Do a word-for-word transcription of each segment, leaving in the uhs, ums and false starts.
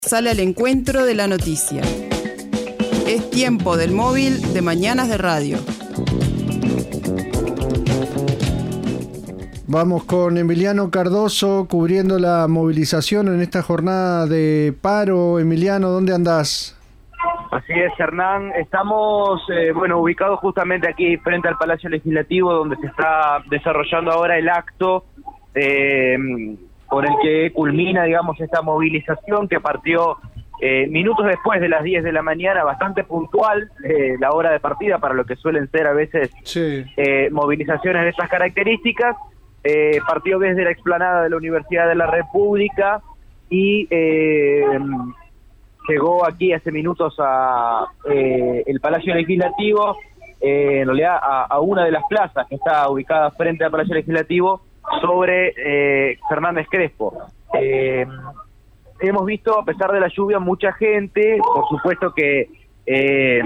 Sale al encuentro de la noticia. Es tiempo del móvil de Mañanas de Radio. Vamos con Emiliano Cardoso cubriendo la movilización en esta jornada de paro. Emiliano, ¿dónde andás? Así es, Hernán. Estamos eh, bueno ubicados justamente aquí frente al Palacio Legislativo, donde se está desarrollando ahora el acto eh, por el que culmina, digamos, esta movilización que partió eh, minutos después de las diez de la mañana, bastante puntual eh, la hora de partida para lo que suelen ser a veces sí. eh, movilizaciones de estas características. Eh, partió desde la explanada de la Universidad de la República y eh, llegó aquí hace minutos a eh, el Palacio Legislativo, eh, en realidad a, a una de las plazas que está ubicada frente al Palacio Legislativo, sobre eh, Fernández Crespo. Eh, hemos visto, a pesar de la lluvia, mucha gente. Por supuesto que eh,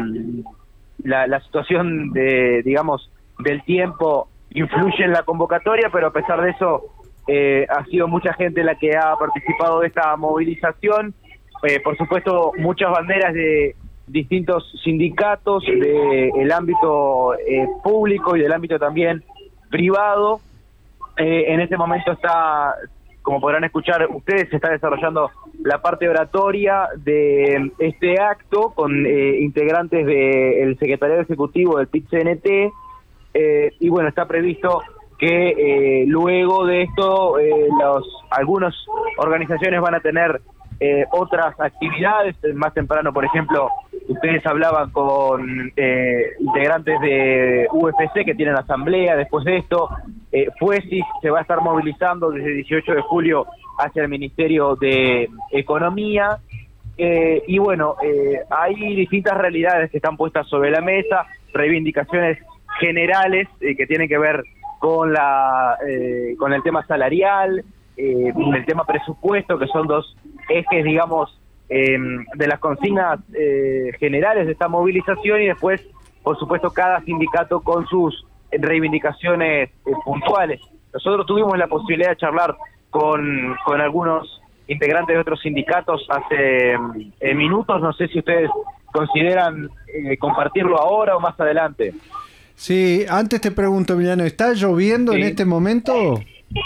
la, la situación de, digamos, del tiempo influye en la convocatoria, pero a pesar de eso eh, ha sido mucha gente la que ha participado de esta movilización. Eh, por supuesto, muchas banderas de distintos sindicatos del ámbito eh, público y del ámbito también privado. Eh, en este momento está, como podrán escuchar ustedes, se está desarrollando la parte oratoria de este acto con eh, integrantes del Secretariado Ejecutivo del P I T C N T. Eh, y bueno, está previsto que eh, luego de esto eh, los algunas organizaciones van a tener eh, otras actividades. Más temprano, por ejemplo, ustedes hablaban con eh, integrantes de U F C que tienen asamblea. Después de esto, eh, Fuesis se va a estar movilizando desde el dieciocho de julio hacia el Ministerio de Economía. Eh, y bueno, eh, hay distintas realidades que están puestas sobre la mesa, reivindicaciones generales eh, que tienen que ver con la eh, con el tema salarial, eh, el tema presupuesto, que son dos ejes, digamos, eh, de las consignas eh, generales de esta movilización, y después, por supuesto, cada sindicato con sus reivindicaciones eh, puntuales. Nosotros tuvimos la posibilidad de charlar con, con algunos integrantes de otros sindicatos hace eh, minutos. No sé si ustedes consideran eh, compartirlo ahora o más adelante. Sí, antes te pregunto, Emiliano, ¿está lloviendo sí. en este momento?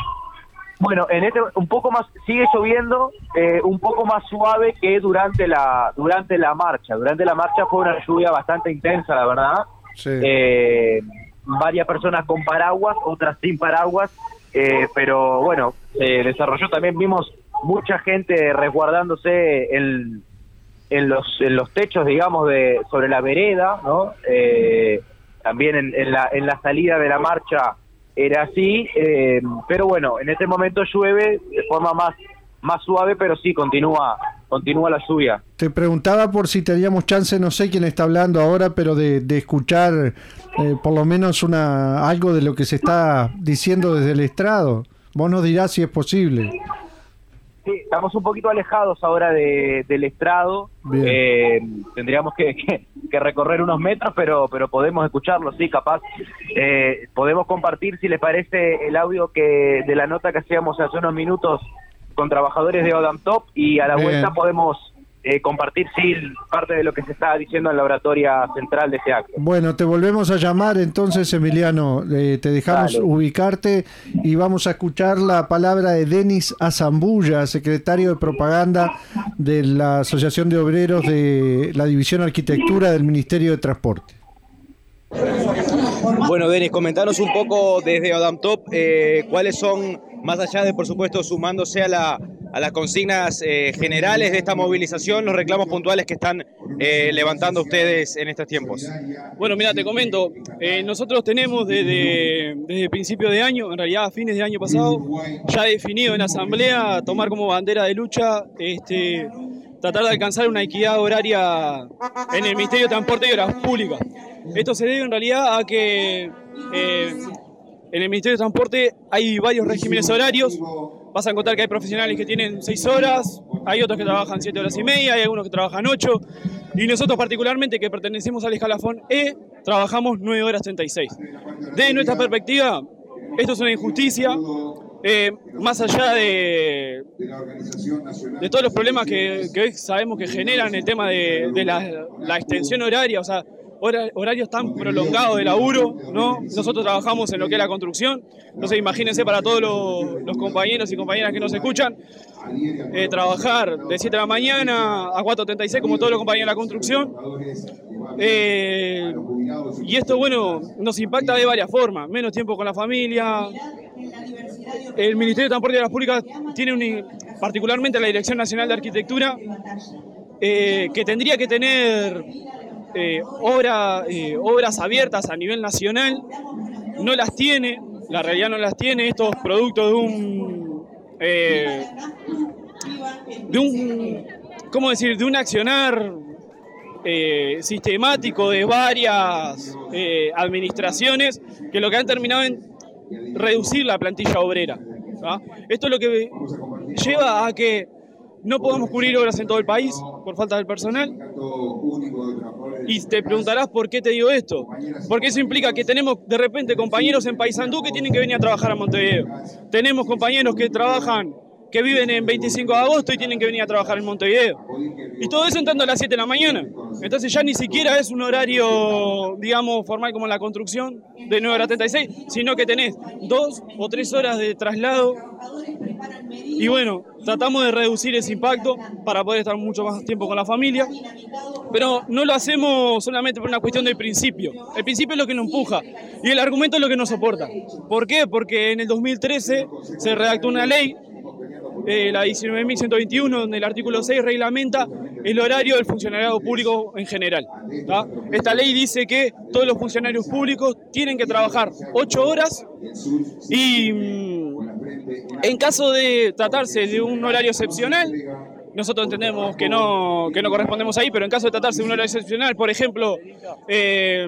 Bueno, en este un poco más, sigue lloviendo, eh, un poco más suave que durante la durante la marcha. Durante la marcha fue una lluvia bastante intensa, la verdad. Sí. Eh, varias personas con paraguas, otras sin paraguas, eh, pero bueno, se desarrolló también, vimos mucha gente resguardándose en, en los en los techos, digamos, de sobre la vereda, ¿no? Eh, También en, en, la, en la salida de la marcha era así, eh, pero bueno, en este momento llueve de forma más más suave, pero sí, continúa continúa la lluvia. Te preguntaba por si teníamos chance, no sé quién está hablando ahora, pero de, de escuchar eh, por lo menos una algo de lo que se está diciendo desde el estrado. Vos nos dirás si es posible. Sí, estamos un poquito alejados ahora de, del estrado. Eh, tendríamos que, que, que recorrer unos metros, pero pero podemos escucharlo, sí, capaz. Eh, podemos compartir, si les parece, el audio que de la nota que hacíamos hace unos minutos con trabajadores de Odamtop, y a la Bien. vuelta podemos eh, compartir, sí, parte de lo que se está diciendo en la oratoria central de este acto. Bueno, te volvemos a llamar entonces, Emiliano, eh, te dejamos Dale. ubicarte y vamos a escuchar la palabra de Denis Azambulla, secretario de propaganda de la Asociación de Obreros de la División Arquitectura del Ministerio de Transporte. Bueno, Denis, comentanos un poco desde Odamtop eh, cuáles son, más allá de, por supuesto, sumándose a la a las consignas eh, generales de esta movilización, los reclamos puntuales que están eh, levantando ustedes en estos tiempos. Bueno, mira, te comento, eh, nosotros tenemos desde, desde principio de año, en realidad a fines de año pasado, ya definido en la asamblea tomar como bandera de lucha este, tratar de alcanzar una equidad horaria en el Ministerio de Transporte y Obras Públicas. Esto se debe en realidad a que eh, en el Ministerio de Transporte hay varios regímenes horarios. Vas a encontrar que hay profesionales que tienen seis horas, hay otros que trabajan siete horas y media, hay algunos que trabajan ocho, y nosotros particularmente, que pertenecemos al escalafón E, trabajamos nueve horas treinta y seis. Desde nuestra perspectiva, esto es una injusticia, eh, más allá de, de todos los problemas que, que hoy sabemos que generan el tema de, de la, la extensión horaria, o sea, hora, horarios tan prolongados de laburo, ¿no? Nosotros trabajamos en lo que es la construcción, entonces imagínense para todos los, los compañeros y compañeras que nos escuchan, eh, trabajar de siete de la mañana a cuatro treinta y seis como todos los compañeros de la construcción. Eh, y esto, bueno, nos impacta de varias formas, menos tiempo con la familia. El Ministerio de Transporte y Obras Públicas tiene un, particularmente la Dirección Nacional de Arquitectura, eh, que tendría que tener eh, obra, eh, obras abiertas a nivel nacional, no las tiene, la realidad no las tiene, estos productos de un, eh, de un, ¿cómo decir?, de un accionar eh, sistemático de varias eh, administraciones que lo que han terminado en reducir la plantilla obrera, ¿tá? Esto es lo que lleva a que no podamos cubrir obras en todo el país por falta del personal. Y te preguntarás por qué te digo esto. Porque eso implica que tenemos de repente compañeros en Paysandú que tienen que venir a trabajar a Montevideo. Tenemos compañeros que trabajan, que viven en veinticinco de agosto y tienen que venir a trabajar en Montevideo. Y todo eso entrando a las siete de la mañana. Entonces ya ni siquiera es un horario, digamos, formal como en la construcción, de nueve a treinta y seis, sino que tenés dos o tres horas de traslado. Y bueno, tratamos de reducir ese impacto para poder estar mucho más tiempo con la familia, pero no lo hacemos solamente por una cuestión de principio. El principio es lo que nos empuja y el argumento es lo que nos soporta. ¿Por qué? Porque en el dos mil trece se redactó una ley, eh, la diecinueve mil ciento veintiuno, donde el artículo seis reglamenta el horario del funcionariado público en general, ¿tá? Esta ley dice que todos los funcionarios públicos tienen que trabajar ocho horas y en caso de tratarse de un horario excepcional, nosotros entendemos que no, que no correspondemos ahí, pero en caso de tratarse de un horario excepcional, por ejemplo, eh,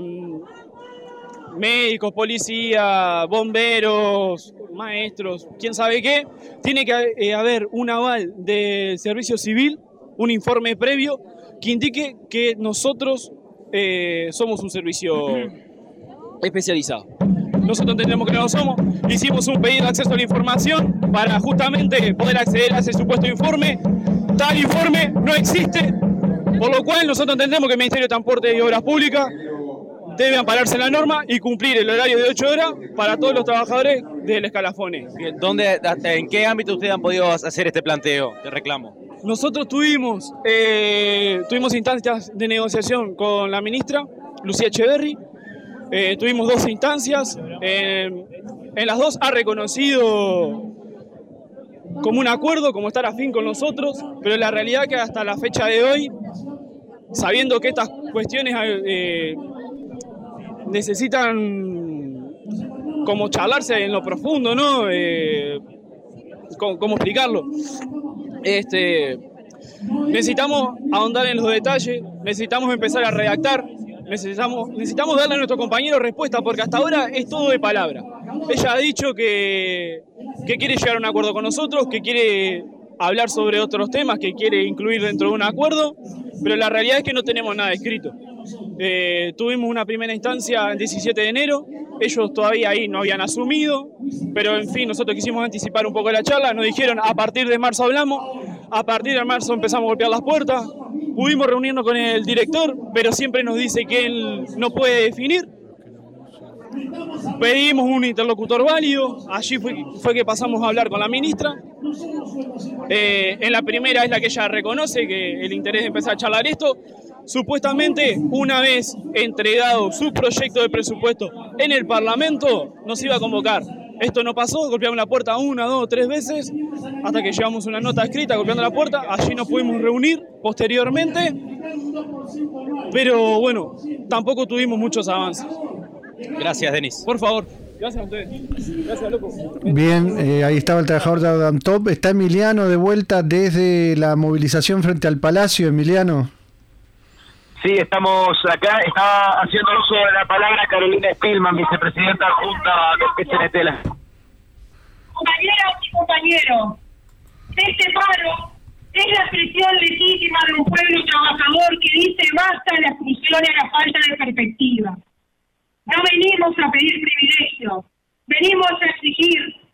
médicos, policía, bomberos, maestros, quién sabe qué, tiene que eh, haber un aval del servicio civil, un informe previo que indique que nosotros eh, somos un servicio especializado. Nosotros entendemos que no lo somos, hicimos un pedido de acceso a la información para justamente poder acceder a ese supuesto informe. Tal informe no existe, por lo cual nosotros entendemos que el Ministerio de Transporte y Obras Públicas debe ampararse en la norma y cumplir el horario de ocho horas para todos los trabajadores del escalafón. ¿Dónde, ¿En qué ámbito ustedes han podido hacer este planteo de reclamo? Nosotros tuvimos, eh, tuvimos instancias de negociación con la ministra, Lucía Echeverri. Eh, tuvimos dos instancias, eh, en las dos ha reconocido como un acuerdo, como estar afín con nosotros, pero la realidad es que hasta la fecha de hoy, sabiendo que estas cuestiones eh, necesitan como charlarse en lo profundo, ¿no? Eh, ¿cómo, ¿Cómo explicarlo? Este, necesitamos ahondar en los detalles, necesitamos empezar a redactar, necesitamos, necesitamos darle a nuestro compañero respuesta, porque hasta ahora es todo de palabra. Ella ha dicho que, que quiere llegar a un acuerdo con nosotros, que quiere hablar sobre otros temas, que quiere incluir dentro de un acuerdo, pero la realidad es que no tenemos nada escrito. Eh, tuvimos una primera instancia el diecisiete de enero, ellos todavía ahí no habían asumido, pero en fin, nosotros quisimos anticipar un poco la charla, nos dijeron a partir de marzo hablamos, a partir de marzo empezamos a golpear las puertas, pudimos reunirnos con el director, pero siempre nos dice que él no puede definir. Pedimos un interlocutor válido, allí fue, fue que pasamos a hablar con la ministra. Eh, en la primera es la que ella reconoce que el interés de empezar a charlar esto. Supuestamente, una vez entregado su proyecto de presupuesto en el Parlamento, nos iba a convocar. Esto no pasó, golpeamos la puerta una, dos, tres veces, hasta que llevamos una nota escrita golpeando la puerta. Allí nos pudimos reunir posteriormente, pero bueno, tampoco tuvimos muchos avances. Gracias, Denis. Por favor. Gracias a ustedes. Gracias, loco. Bien, eh, ahí estaba el trabajador de Adamtop. Está Emiliano de vuelta desde la movilización frente al Palacio. Emiliano. Sí, estamos acá. Está haciendo uso de la palabra Carolina Spillman, vicepresidenta adjunta del P C N T. Compañeras y compañeros, este paro es la expresión legítima de un pueblo trabajador que dice basta a la exclusión y a la falta de perspectiva. No venimos a pedir privilegios, venimos a exigir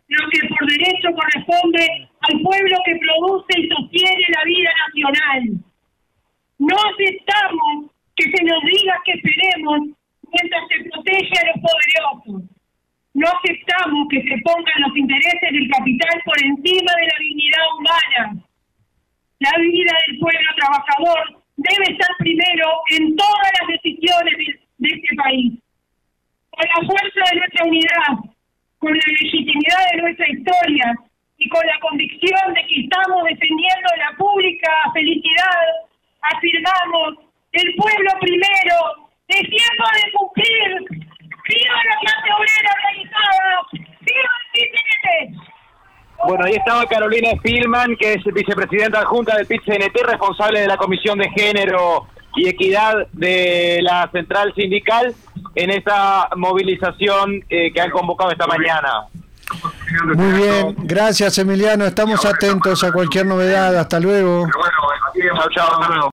lo que por derecho corresponde al pueblo que produce y sostiene la vida nacional. No aceptamos que se nos diga que esperemos mientras se protege a los poderosos. No aceptamos que se pongan los intereses del capital por encima de la dignidad humana. La vida del pueblo trabajador debe estar primero en todas las decisiones de, de este país. Con la fuerza de nuestra unidad, con la legitimidad de nuestra historia y con la convicción de que estamos defendiendo la pública felicidad, afirmamos: el pueblo primero, es tiempo de cumplir. ¡Viva la clase obrera organizada! ¡Viva el P I C N T! Bueno, ahí estaba Carolina Spillman, que es vicepresidenta adjunta del P I C N T, responsable de la Comisión de Género y Equidad de la Central Sindical, en esta movilización eh, que han convocado esta mañana. Muy bien, gracias Emiliano, estamos atentos a cualquier novedad. Hasta luego. Chao, chao.